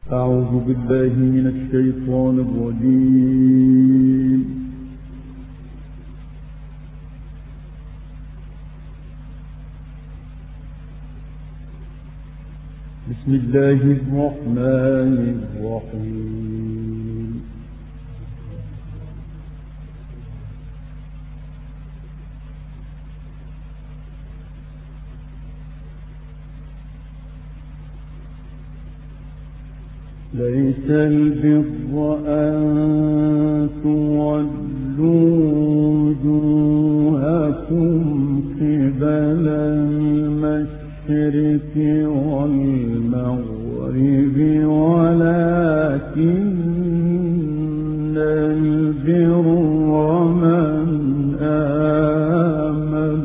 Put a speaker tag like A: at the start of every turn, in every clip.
A: أعوذ بالله من الشيطان الرجيم. بسم الله الرحمن الرحيم. ليس البر أن تولوا وجوهكم قبل المشرق والمغرب ولكن البر من آمن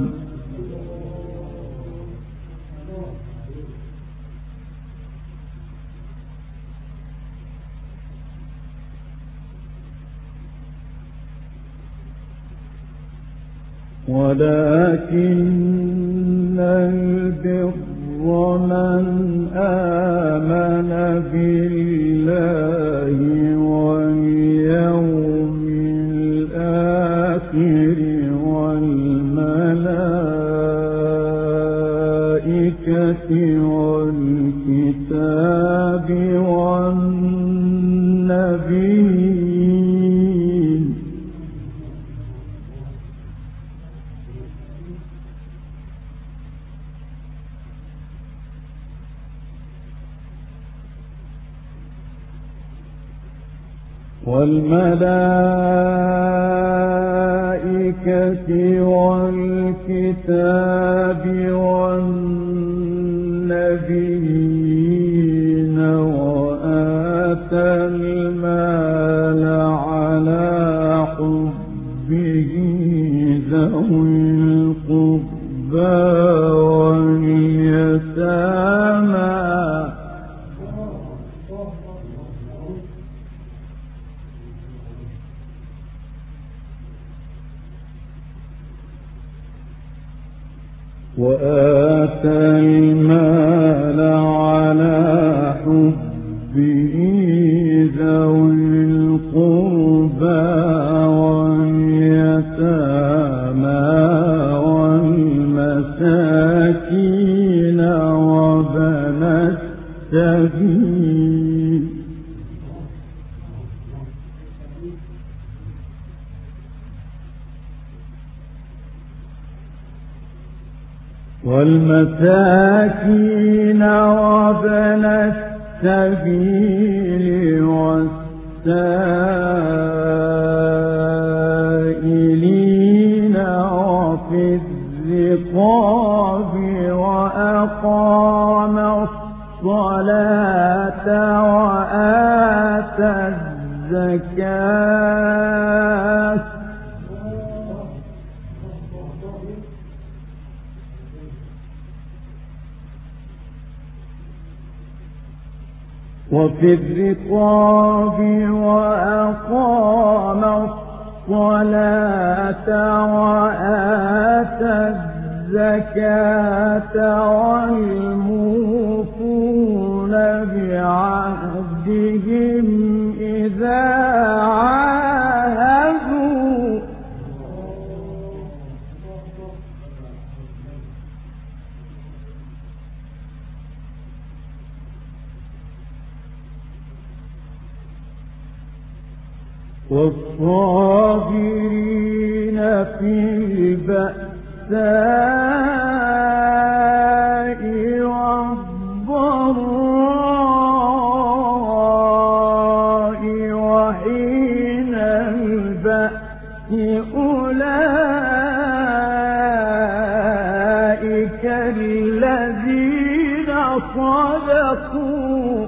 A: بالله واليوم الآخر والملائكة والكتاب والنبيين. والملائكة والكتاب والنبيين وآتى المال على حبه ذوي القربى واليتامى على حبه ذوي القربى واليتامى والمساكين وابن السبيل وابن السبيل والسائلين وفي الرقاب وأقام الصلاة وآتى الزكاة وفي الرقاب وأقام الصلاة وآتى الزكاة والموفون بعهدهم إذا عاهدوا والصابرين في البأساء والضراء وحين البأس أولئك الذين صدقوا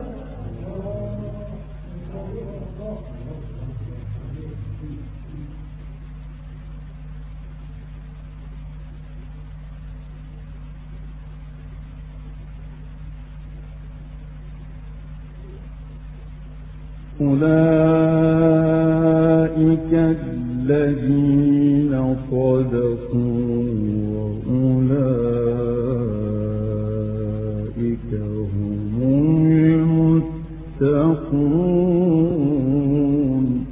A: أولئك الذين صدقوا وأولئك هم المتقون. صادقون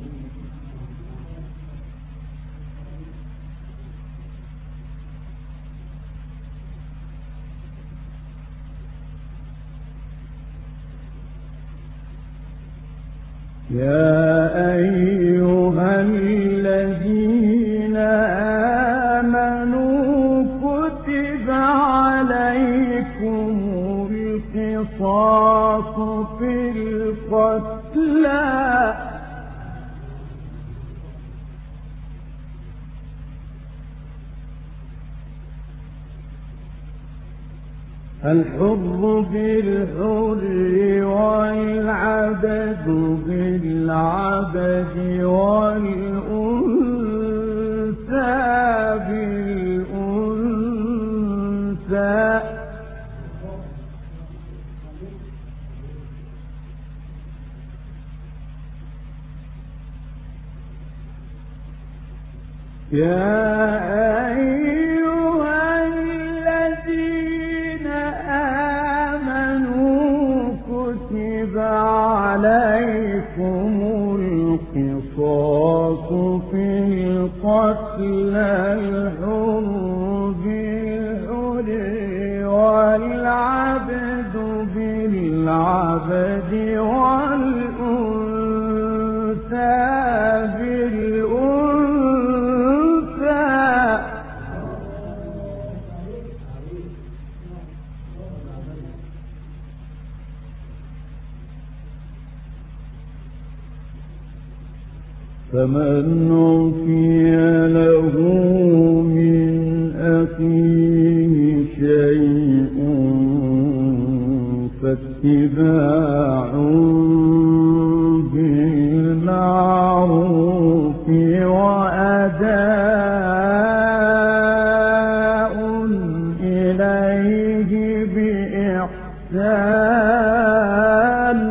A: يا أيها الذين آمنوا كتب عليكم القصاص في القتلى الحر بالحر والعبد بالعبد والأنثى بالأنثى يا أيها الذين آمنوا كتب عليكم القصاص في القتلى الحر بالحر والعبد بالعبد والأنثى فمن عفي له من أخيه شيء فاتباع بالمعروف وأداء إليه بإحسان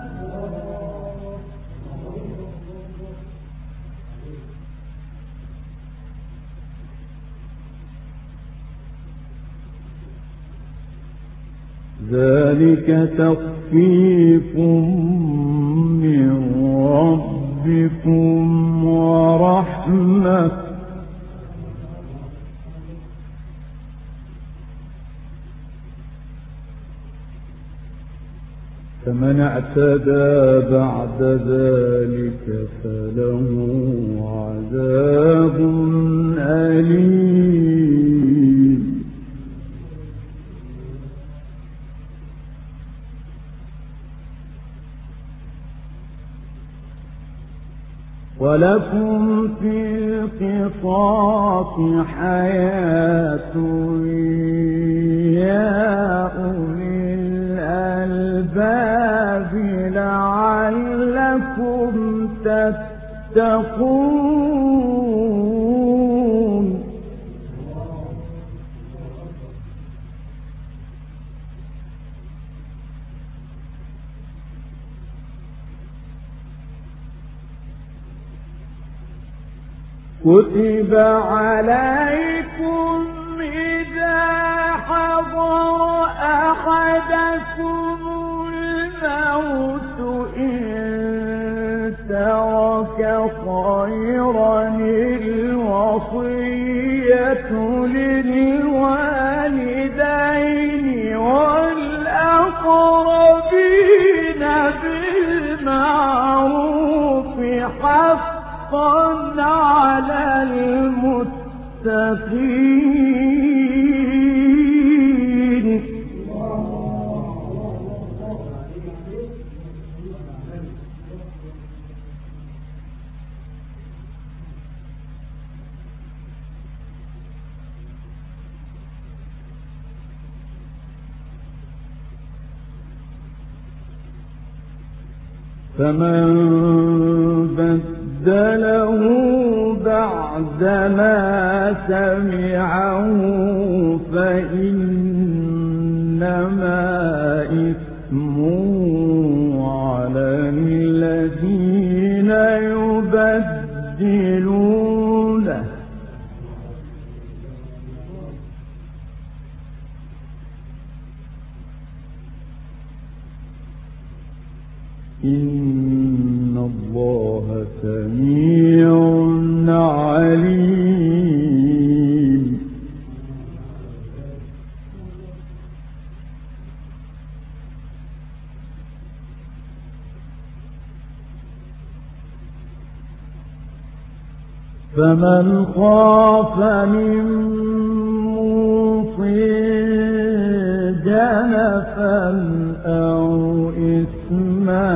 A: ذلك تخفيف من ربكم ورحمة فمن اعتدى بعد ذلك فله عذاب أليم ولكم في القصاص حياة يا أولي الألباب لعلكم تتقون كتب عليكم إذا حضر أحدكم الموت إن ترك خيرا الوصية للوالدين والأقربين بالمعروف حقا على المتقين فمن بدله بعدما سمعه فإنما إثمه على الذين يبدلونه إن الله سميع عليم. فمن خاف من موصٍ جنفا أو إثما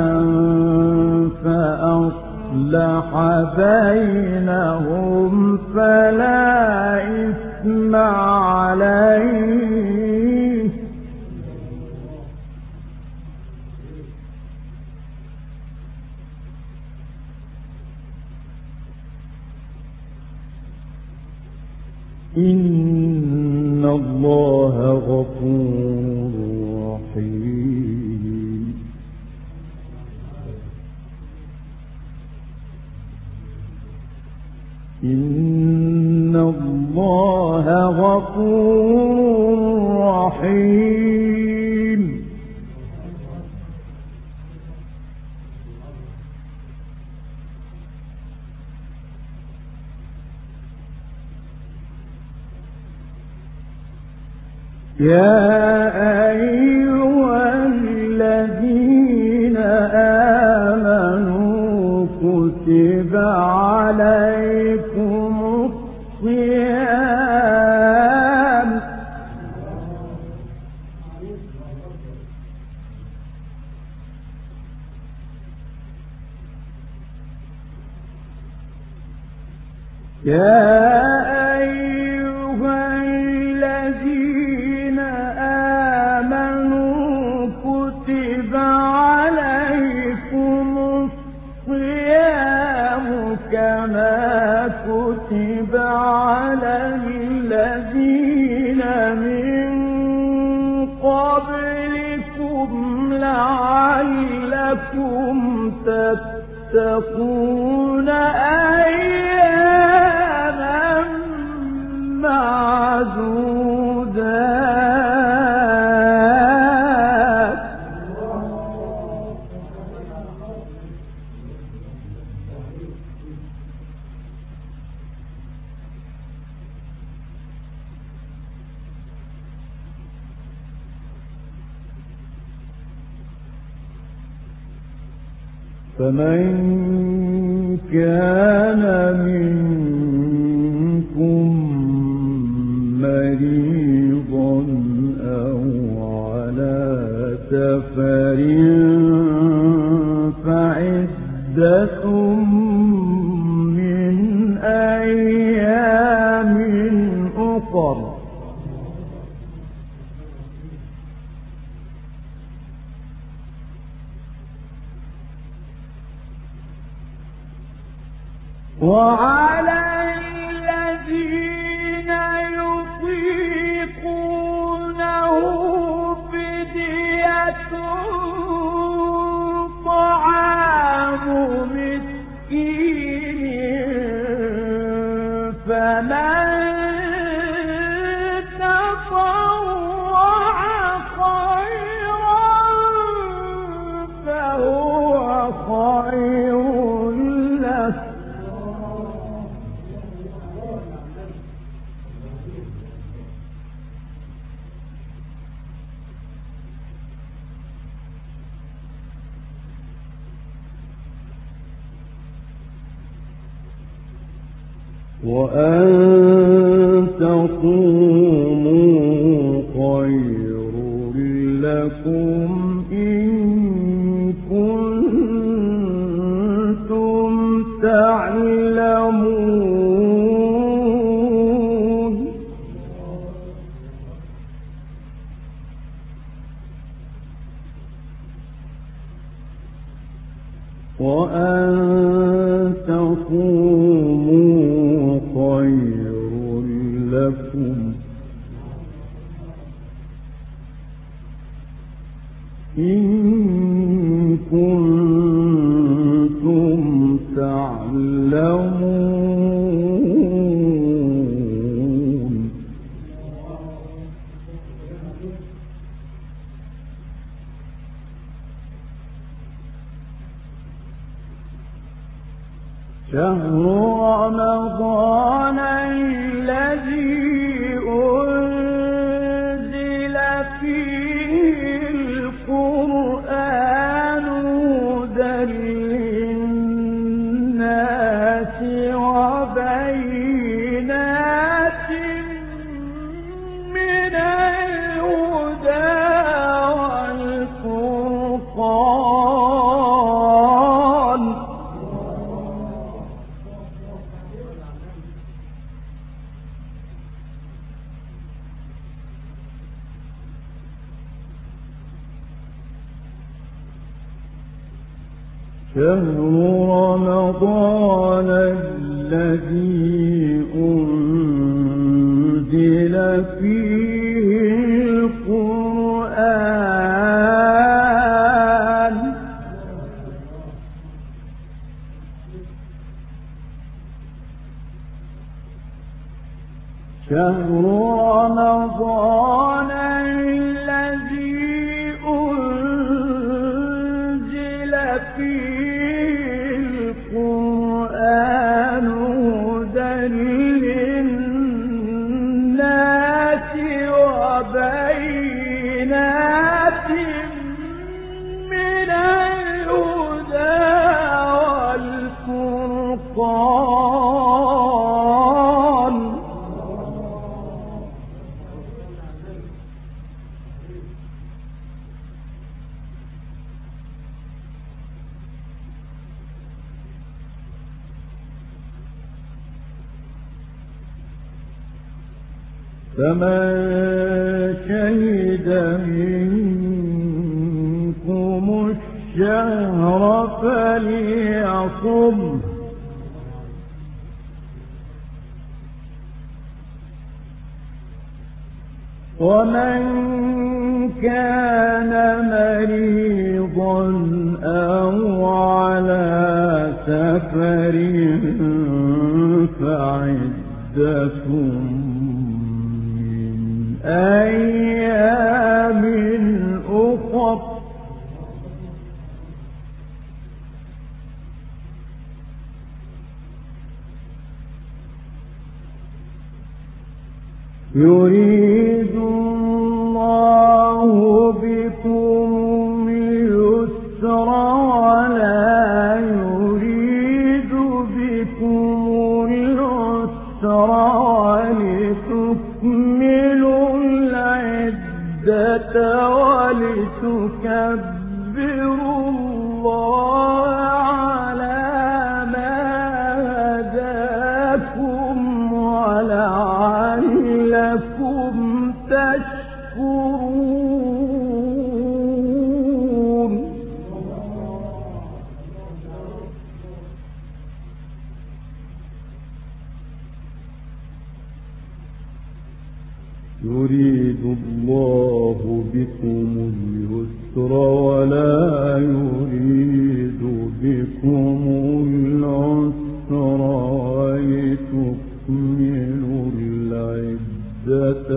A: فأصلح بينهم فلا إثم عليه. إن الله غفور رحيم. إن الله غفور رحيم. يا أيها الذين آمنوا كتب عليكم الصيام كما كتب على الذين من قبلكم لعلكم تتقون أياما معدودات. فمن كان منكم مريضا أو على سفر فعدة من أيام أخر. وعلى الذين يطيقونه فدية طعام مسكين فمن تطوع خيرا فهو خير له. وأن تصوموا خير لكم إن كنتم تعلمون. وأن تصوموا خير لكم إن كنتم تعلمون. شهر رمضان الذي أنزل فيه القرآن هدى للناس وبينات من الهدى والفرقان شهر رمضان الذي أنزل فيه القرآن شهر رمضان الذي أنزل فيه القرآن هدى للناس وبينات من الهدى والفرقان فمن شهد منكم الشهر فليصمه ومن كان مريضا أو على سفر فعدة من أيام أخر يريد الله بكم اليسر ولا يريد بكم العسر ولتكملوا العدة ولتكبروا الله على ما هداكم ولعلكم تشكرون يريد الله بكم اليسر ولا يريد بكم العسر ولتكملوا العدة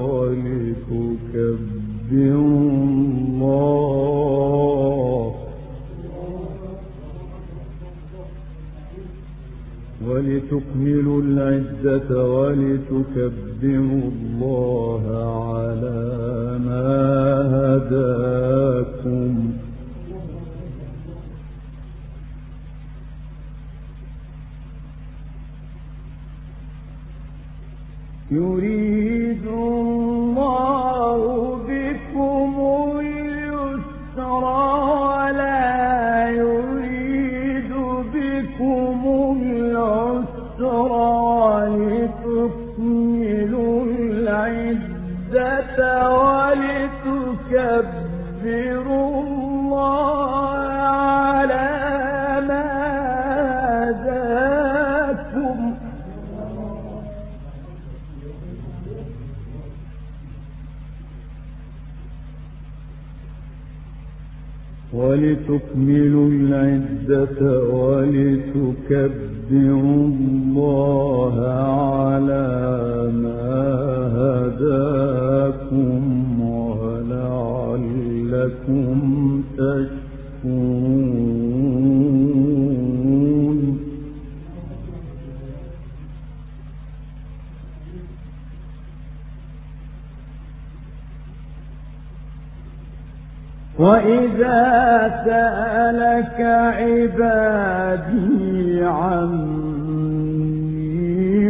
A: ولتكبروا الله على ما هداكم يريد الله بكم اليسر ولا يريد بكم العسر ولتكملوا العدة ولتكبروا الله على ما هداكم ولتكملوا العدة ولتكبروا الله على ما هداكم ولعلكم تشكرون وإذا سألك عبادي عني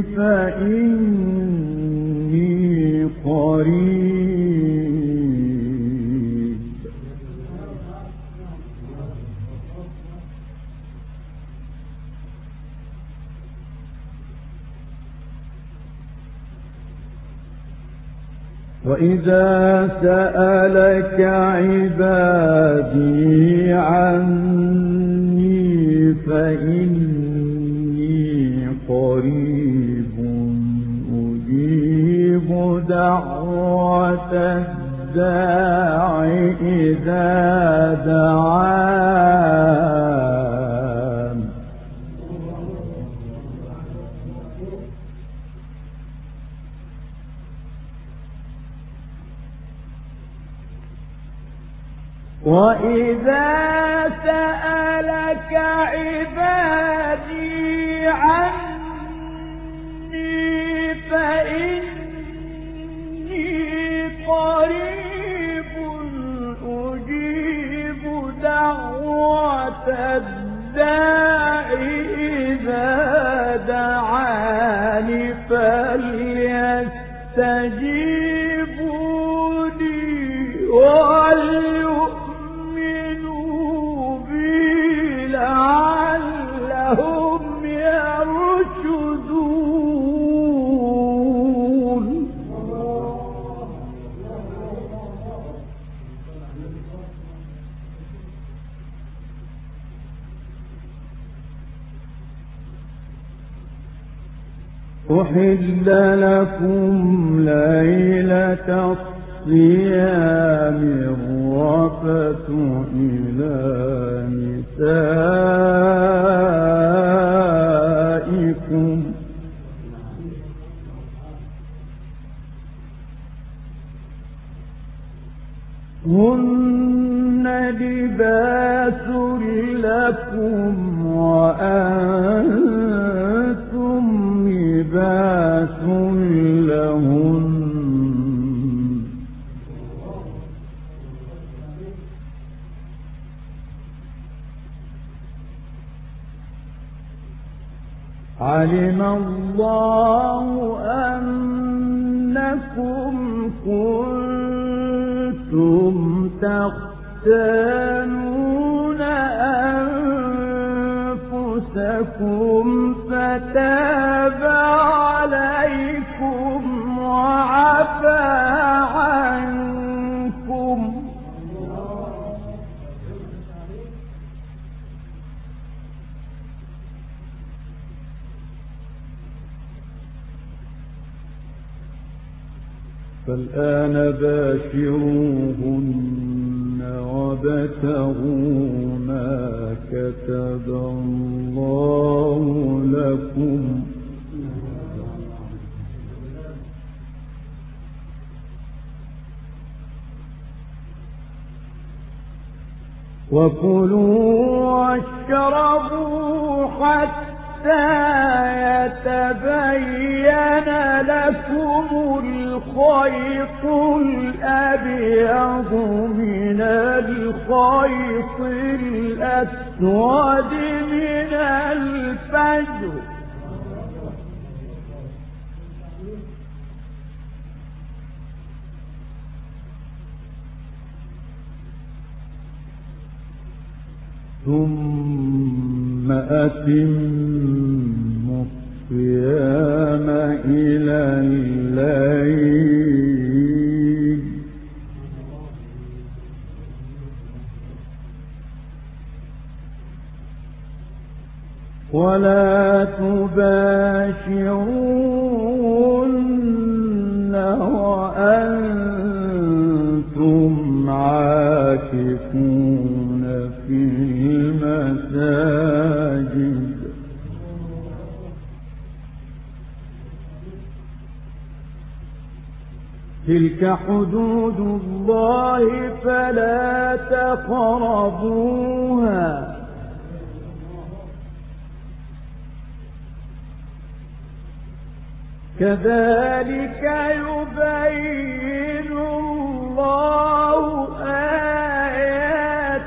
A: فإني قريب وإذا سألك عبادي عني فإني قريب أجيب دعوة الداع إذا دعان وإذا سألك عبادي عني فإني قريب أجيب دعوة الداع إذا دعاني فليستجيبوا لي وليؤمنوا بي لعلهم يرشدون أحل لكم ليلة الصيام الرفث إلى نسائكم هن لباس لكم وأنتم لباس لهن علم الله أنكم كنتم تختانون أنفسكم فتاب عليكم وعفى عنكم فالآن باشروهن وابتغوا ما كتب الله لكم وكلوا واشربوا حتى يتبين لكم الخيط الأبيض من الخيط الأسود من الفجر ثم أتموا الصيام إلى الليل ولا تباشرون وأنتم عاكفون في المساجد تلك حدود الله فلا تقربوها كذلك يبين الله آياته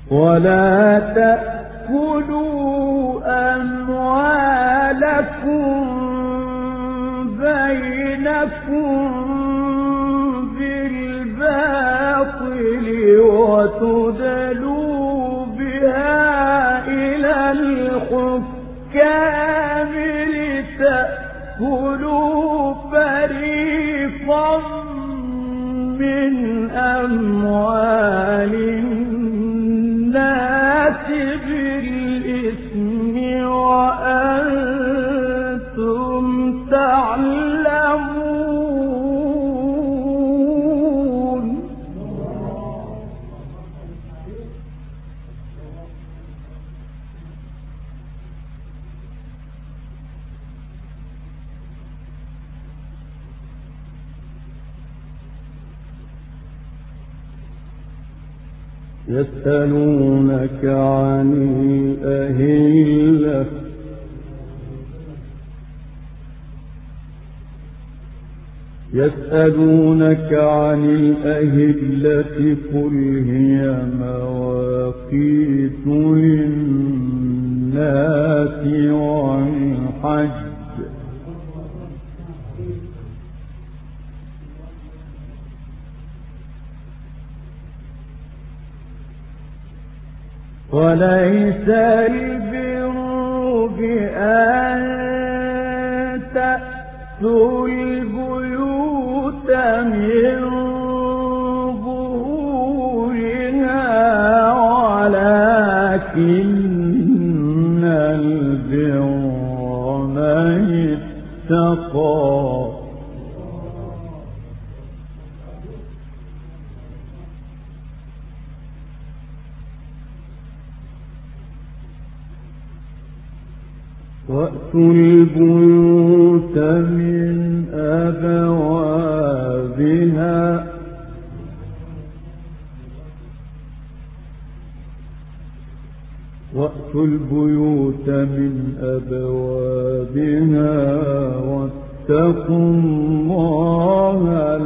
A: ولا تأكلوا أموالكم بينكم بالباطل وتدلوا بها إلى الحكام لتأكلوا فريقا من أموال الناس بالإثم وأنتم تعلمون. يسألونك عن الأهلة قل هي مواقيت للناس والحج وليس البر بأن تأتوا البيوت من ظهورها ولكن البر من اتقى. وأتوا البيوت من أبوابها واتقوا الله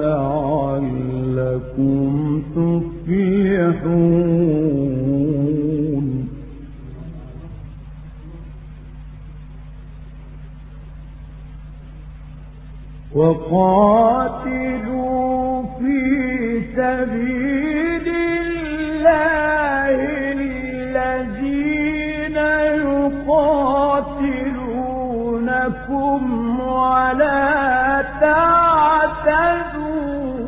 A: لعلكم تفلحون. وقاتلوا في سبيل الله الذين يقاتلونكم ولا تعتدوا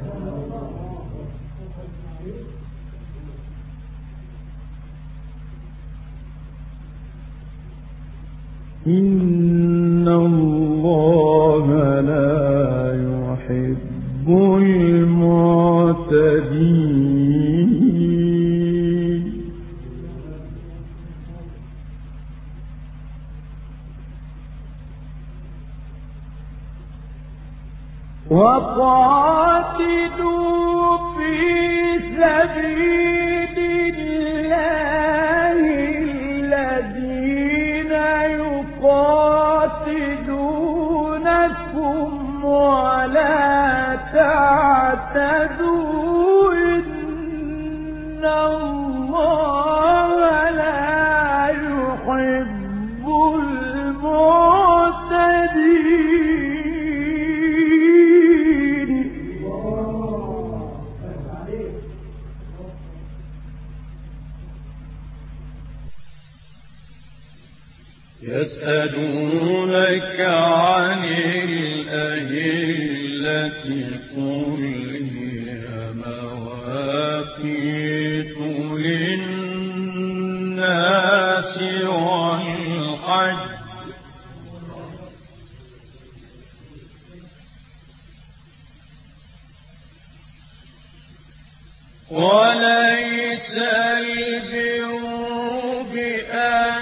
A: إن الله لا يحب المعتدين. وقاتلوا في سبيل الله الذين يقاتلونكم ولا تعتدوا إن الله لا يحب المعتدين.
B: يسألونك عن الأهلة قل هي مواقيت للناس والحج وليس البر بأن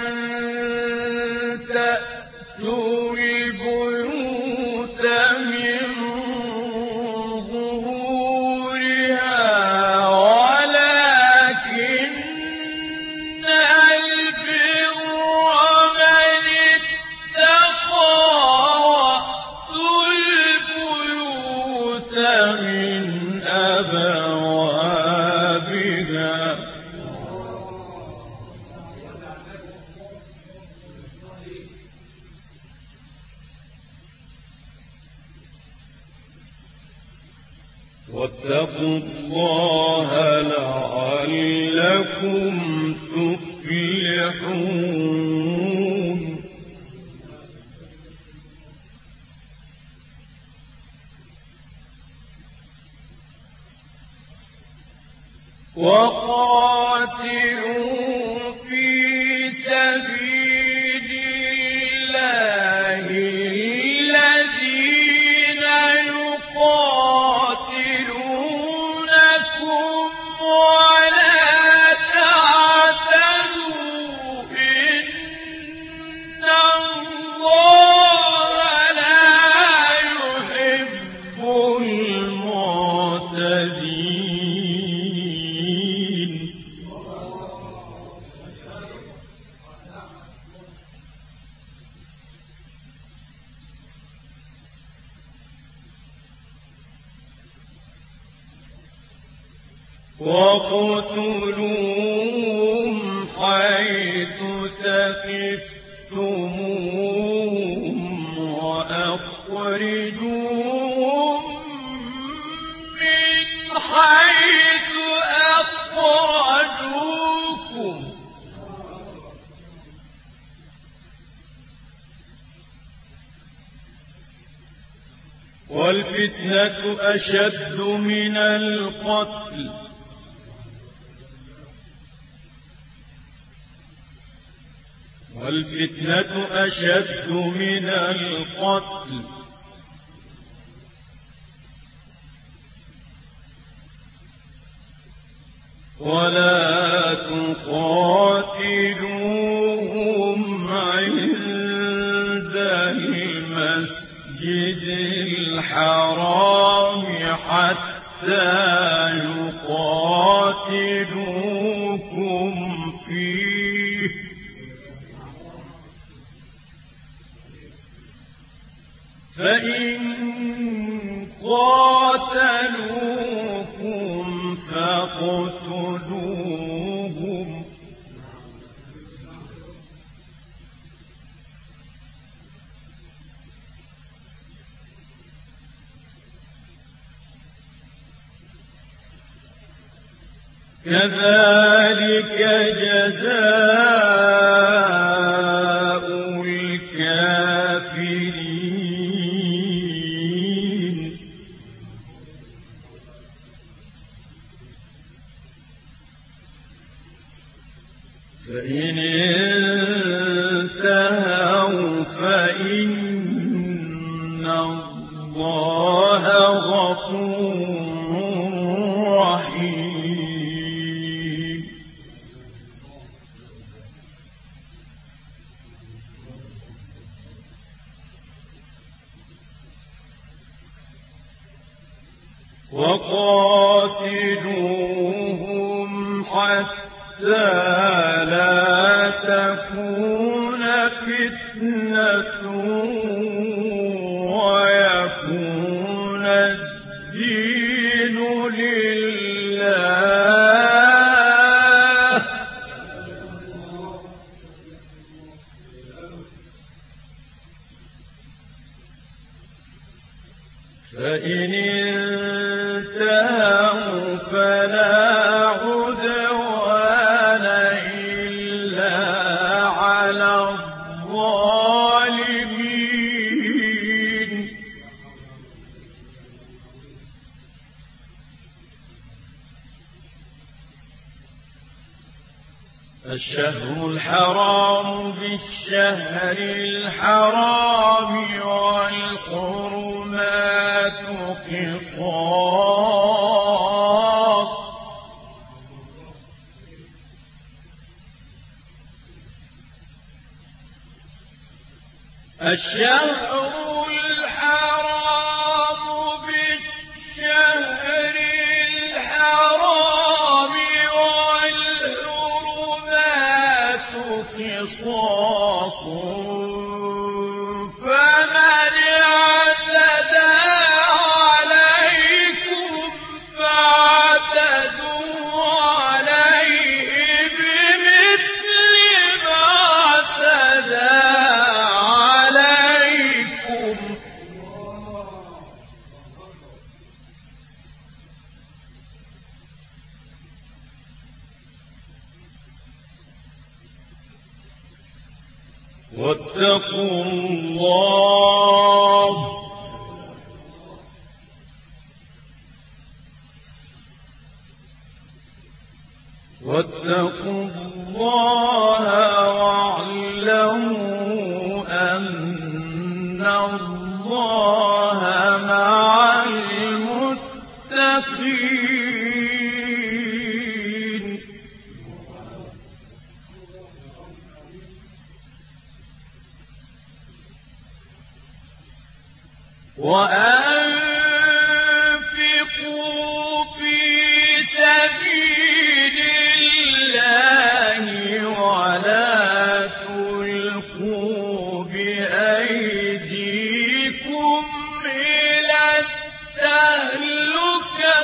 B: تأتوا البيوت من ظهورها ولكن البر من اتقى. وأتوا البيوت من أبوابها واتقوا الله لعلكم تفلحون. وقاتلوا في سبيل الله الذين يقاتلونكم ولا تعتدوا إن الله لا يحب المعتدين. وَاقْتُلُوهُمْ حَيْثُ ثَقِفْتُمُوهُمْ وَأَخْرِجُوهُمْ مِنْ حَيْثُ أَخْرَجُوكُمْ ۚ وَالْفِتْنَةُ أَشَدُّ مِنَ الْقَتْلِ ولا تقاتلوهم عند المسجد الحرام حتى يقاتلوكم فيه ۖ فإن قاتلوكم فاقتلوهم ۖ كذلك جزاء الكافرين. فإن انتهوا فإن الله غفور رحيم. وقاتلوهم حتى لا تكون فتنة ويكون الدين لله، فإن انتهوا فلا عدوان إلا على الظالمين. الشهر الحرام بالشهر الحرام والحرمات قصاص، الشهر الحرام بالشهر الحرام والحرمات قصاص، فمن اعتدى عليكم فاعتدوا عليه بمثل ما اعتدى عليكم واتقوا الله واعلموا أن الله مع المتقين وأنفقوا في سبيل الله ولا تلقوا بأيديكم إلى التهلكة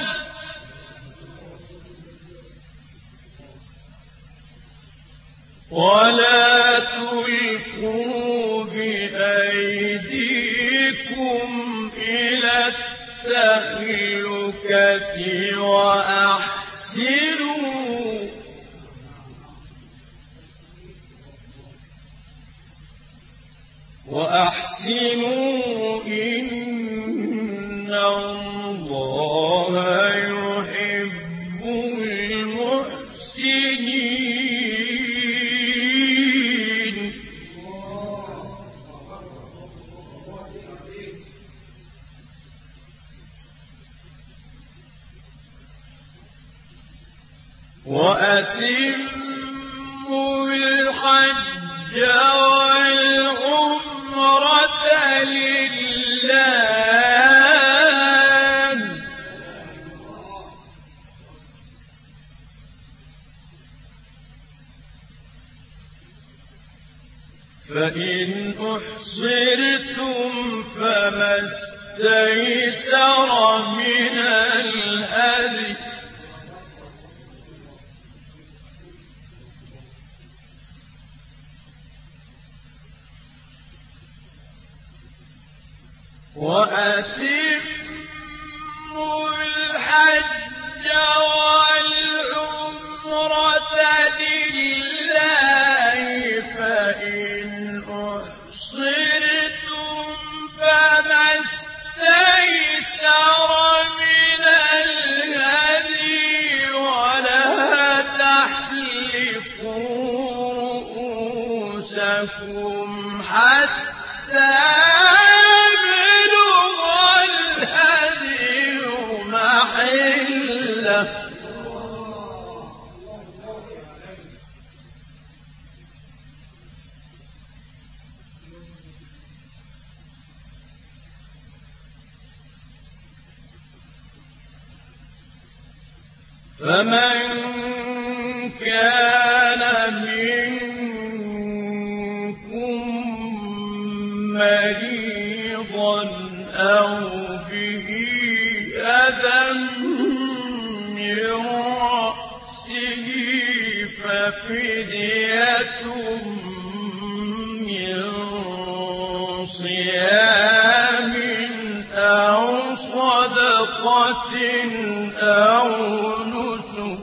B: وأحسنوا إن الله يحب المحسنين وأتموا الحج والعمرة لله فإن أحصرتم فما استيسر من الهدي وأتموا الحج والعمرة لله فإن أحصرتم فما استيسر من الهدي ولا تحلقوا رؤوسكم حتى فمن كان منكم مريضا أو به أذى من رأسه ففدية من صيام أو صدقة أو نسك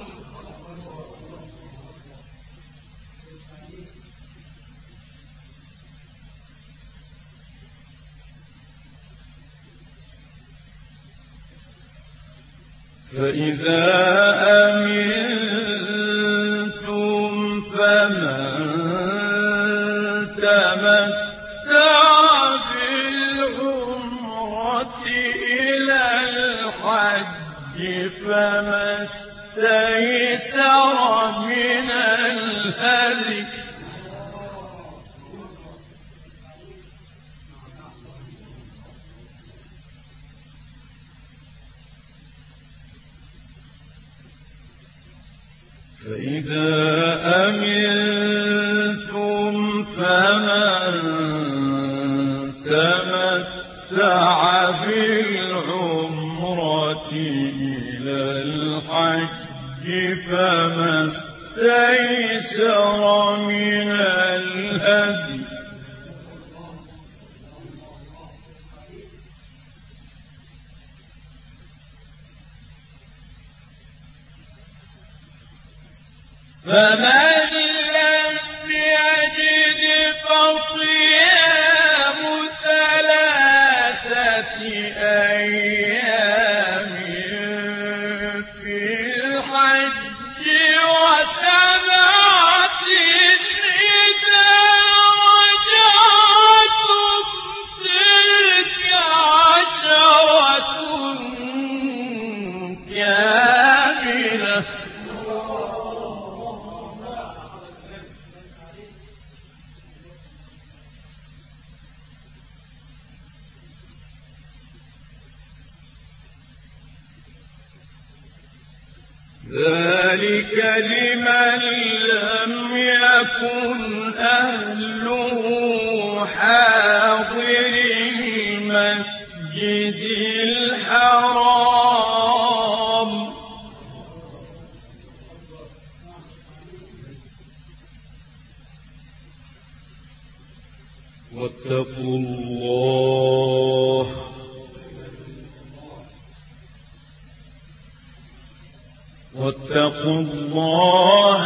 B: فإذا أمنتم فمن تمتع بالعمرة إلى الحج فما استيسر من الهدي فإذا أمنتم فمن تمتع بالعمرة إلى الحج فما استيسر من الهدي فمن لم يجد فصيام في الحج وسبعة إذا رجعتم تلك عشرة كاملة ذلك لمن لم يكن أهله حاضر المسجد الحرام واتقوا الله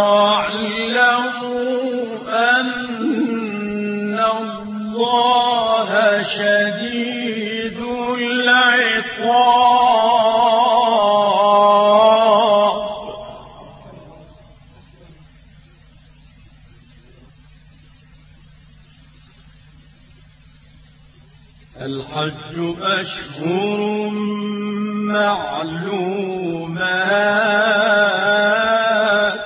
B: واعلموا أن الله شديد العقاب الحج أشهر معلومات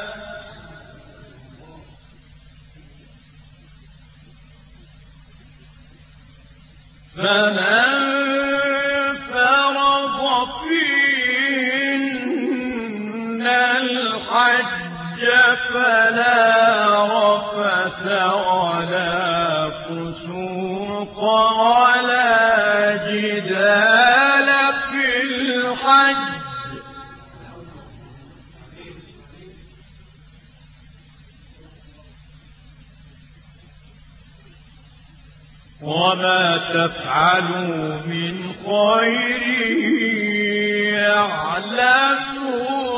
B: فمن فرض فيهن الحج فلا رفث ولا فسوق ولا جدال في الحج وما تفعلوا من خير يعلمه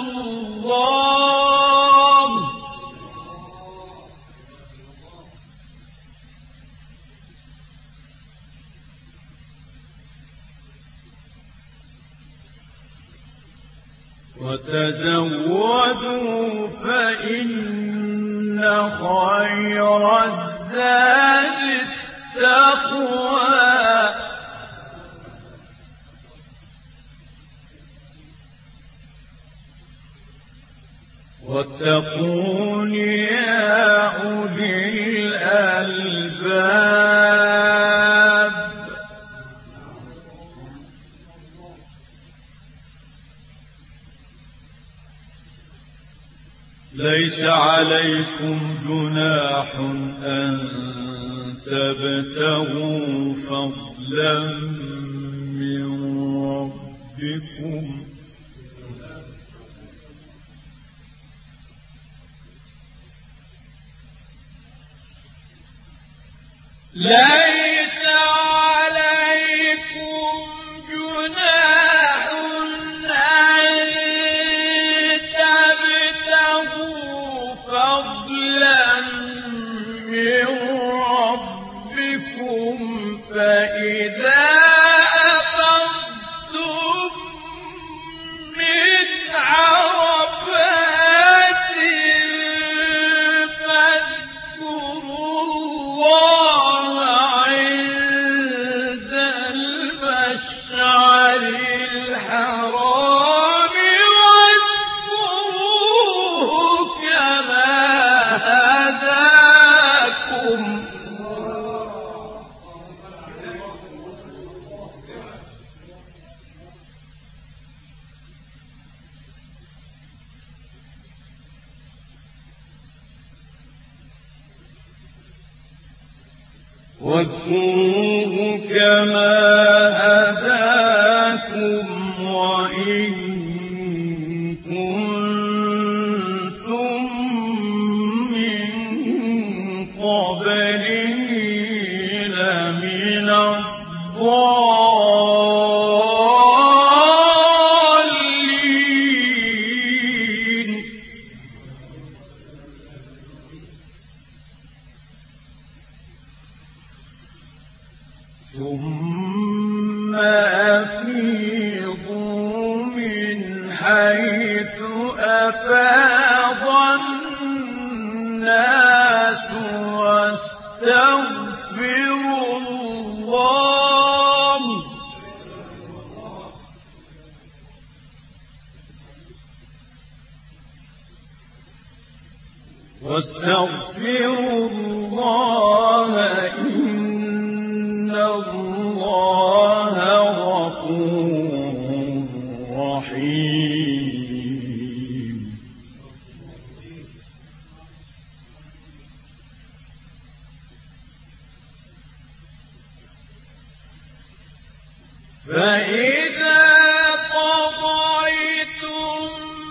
B: الله وتزودوا فإن خير الزاد التقوى واتقون يا أولي الألباب ليس عليكم جناح أن تبتغوا فضلا من ربكم ليس عليكم جناح أن تبتغوا فضلا من ربكم فإذا أفضتم من عرفات فاذكروا الله عند المشعر الحرام واذكروه كما هداكم واذكروه كما هداكم وإن كنتم من قبله لمن الضالين ثم حيث أفاض الناس واستغفروا الله إن الله غفور رحيم. فإذا قضيتم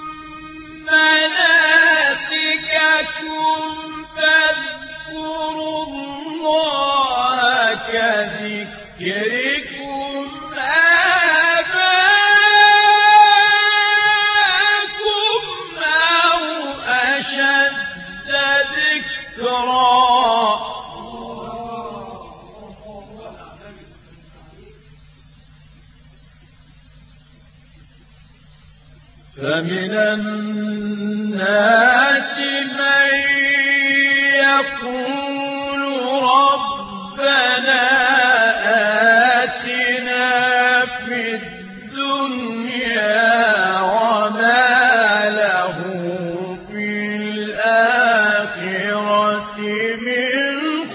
B: مناسككم فاذكروا الله كذكركم آباءكم أو أشد ذكرا. فمن الناس من يقول ربنا آتنا في الدنيا وما له في الآخرة من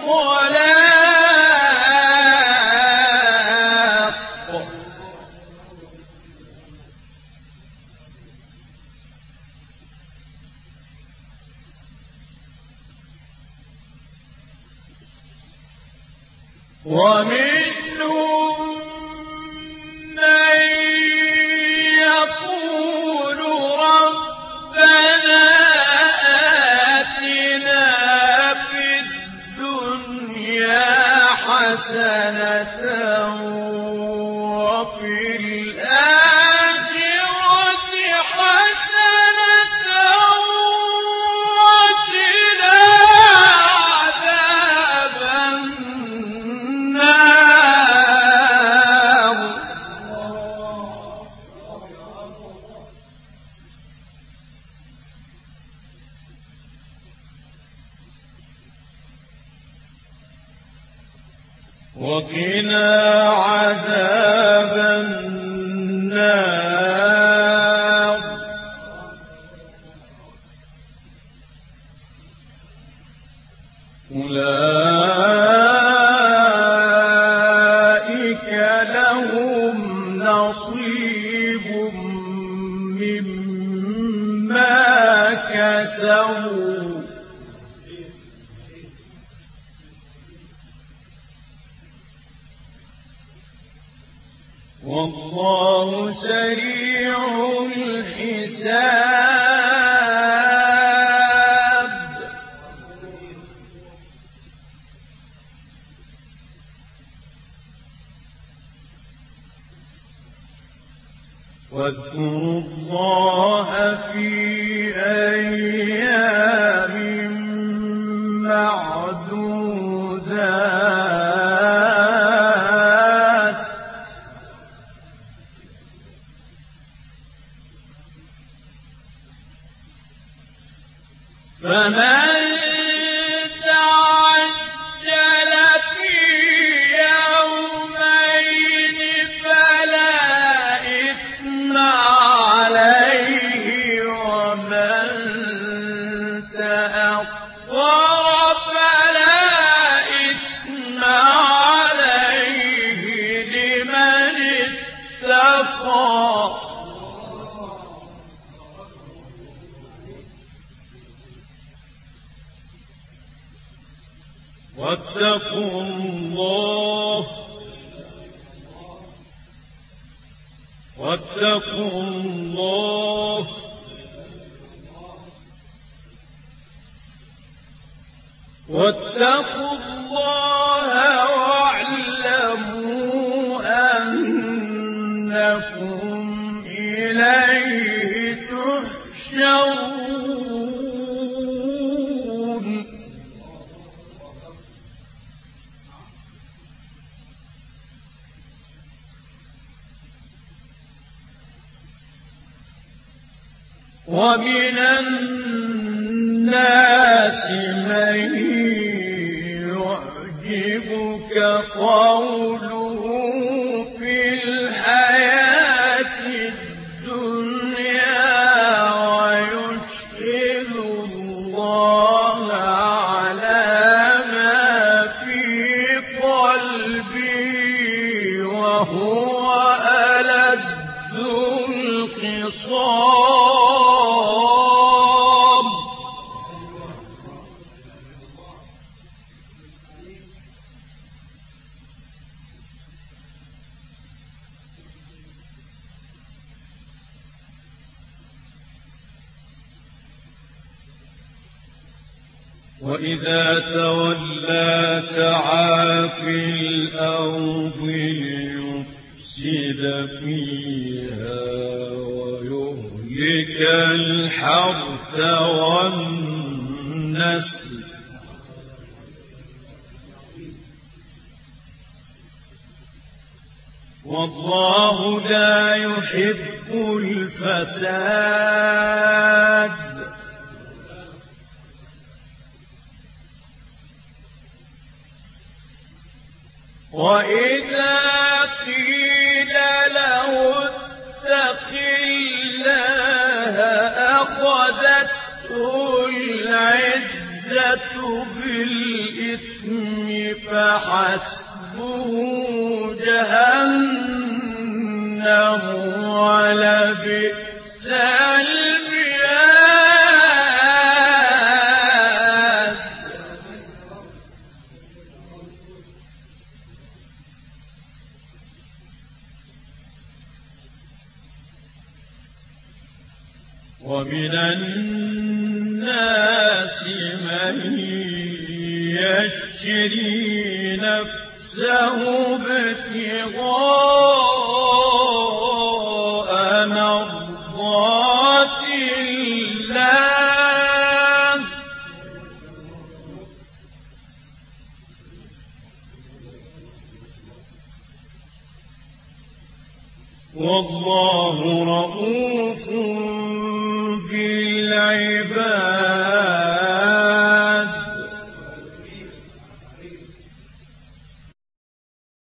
B: خلاق. ومنهم من يقول ربنا آتنا في الدنيا حسنة وفي الآخرة حسنة وقنا عذاب النار. وقنا عذاب النار. أولئك لهم نصيب مما كسبوا والله سريع الحساب. واذكروا الله في أيام معدودات. فمن تعجل في يومين فلا إثم عليه ومن تأخر فلا إثم عليه لمن اتقى. واتقوا الله واتقوا الله واتقوا الله واعلموا أنكم إليه تحشرون. ومن الناس من يعجبك قوله في الحياة الدنيا ويشهد الله على ما في قلبه وهو ألد الخصام. وإذا تولى سعى في الأرض ليفسد فيها ويهلك الحرث والنسل والله لا يحب الفساد. وإذا قيل له اتق الله أخذته العزة بالإثم فحسبه جهنم ولبئس المهاد. ومن الناس من يشري نفسه ابتغاء مرضات الله والله رؤوف